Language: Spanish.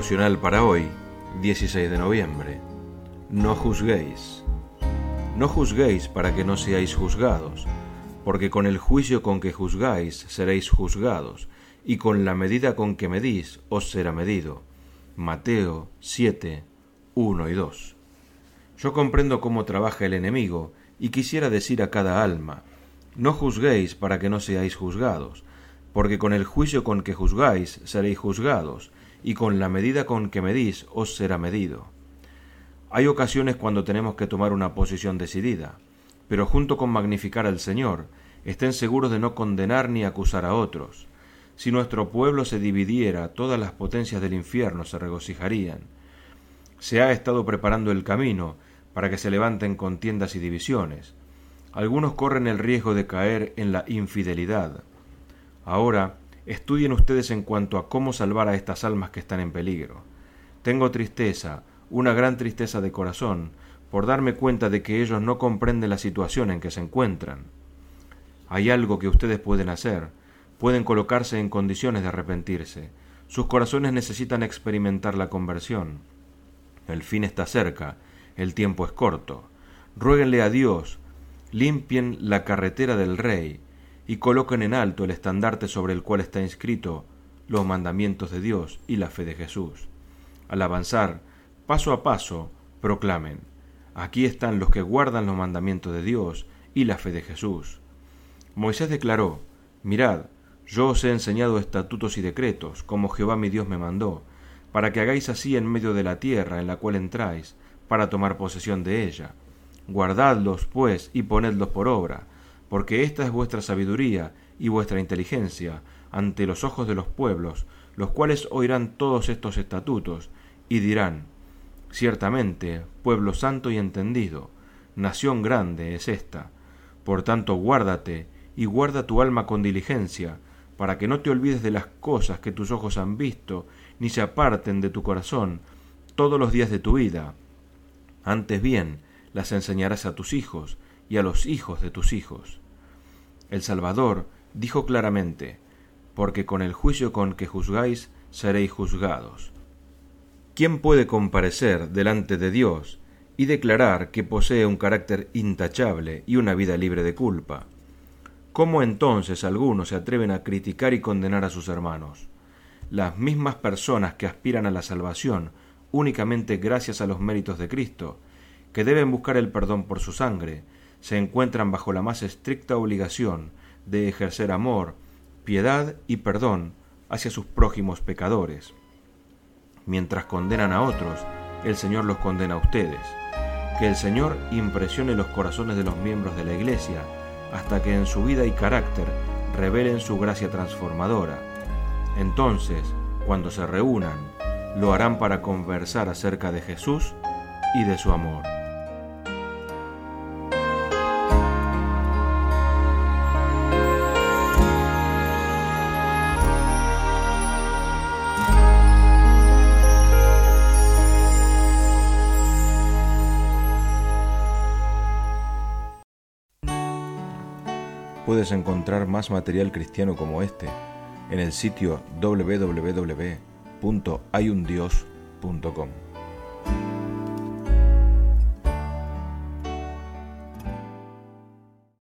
devocional para hoy, 16 de noviembre. No juzguéis. No juzguéis para que no seáis juzgados, porque con el juicio con que juzgáis seréis juzgados, y con la medida con que medís os será medido. Mateo 7, 1 y 2. Yo comprendo cómo trabaja el enemigo, y quisiera decir a cada alma: no juzguéis para que no seáis juzgados, porque con el juicio con que juzgáis seréis juzgados, y con la medida con que medís os será medido. Hay ocasiones cuando tenemos que tomar una posición decidida, pero junto con magnificar al Señor, estén seguros de no condenar ni acusar a otros. Si nuestro pueblo se dividiera, todas las potencias del infierno se regocijarían. Se ha estado preparando el camino para que se levanten contiendas y divisiones. Algunos corren el riesgo de caer en la infidelidad. Ahora, estudien ustedes en cuanto a cómo salvar a estas almas que están en peligro. Tengo tristeza, una gran tristeza de corazón, por darme cuenta de que ellos no comprenden la situación en que se encuentran. Hay algo que ustedes pueden hacer. Pueden colocarse en condiciones de arrepentirse. Sus corazones necesitan experimentar la conversión. El fin está cerca, el tiempo es corto. Ruéguenle a Dios, limpien la carretera del Rey, y coloquen en alto el estandarte sobre el cual está inscrito los mandamientos de Dios y la fe de Jesús. Al avanzar, paso a paso, proclamen: aquí están los que guardan los mandamientos de Dios y la fe de Jesús. Moisés declaró: mirad, yo os he enseñado estatutos y decretos, como Jehová mi Dios me mandó, para que hagáis así en medio de la tierra en la cual entráis, para tomar posesión de ella. Guardadlos, pues, y ponedlos por obra, porque esta es vuestra sabiduría y vuestra inteligencia ante los ojos de los pueblos, los cuales oirán todos estos estatutos, y dirán: ciertamente, pueblo santo y entendido, nación grande es esta. Por tanto, guárdate, y guarda tu alma con diligencia, para que no te olvides de las cosas que tus ojos han visto, ni se aparten de tu corazón todos los días de tu vida. Antes bien, las enseñarás a tus hijos, y a los hijos de tus hijos. El Salvador dijo claramente: porque con el juicio con que juzgáis seréis juzgados. ¿Quién puede comparecer delante de Dios y declarar que posee un carácter intachable y una vida libre de culpa? ¿Cómo entonces algunos se atreven a criticar y condenar a sus hermanos? Las mismas personas que aspiran a la salvación únicamente gracias a los méritos de Cristo, que deben buscar el perdón por su sangre, se encuentran bajo la más estricta obligación de ejercer amor, piedad y perdón hacia sus prójimos pecadores. Mientras condenan a otros, el Señor los condena a ustedes. Que el Señor impresione los corazones de los miembros de la Iglesia hasta que en su vida y carácter revelen su gracia transformadora. Entonces, cuando se reúnan, lo harán para conversar acerca de Jesús y de su amor. Puedes encontrar más material cristiano como este en el sitio www.hayundios.com.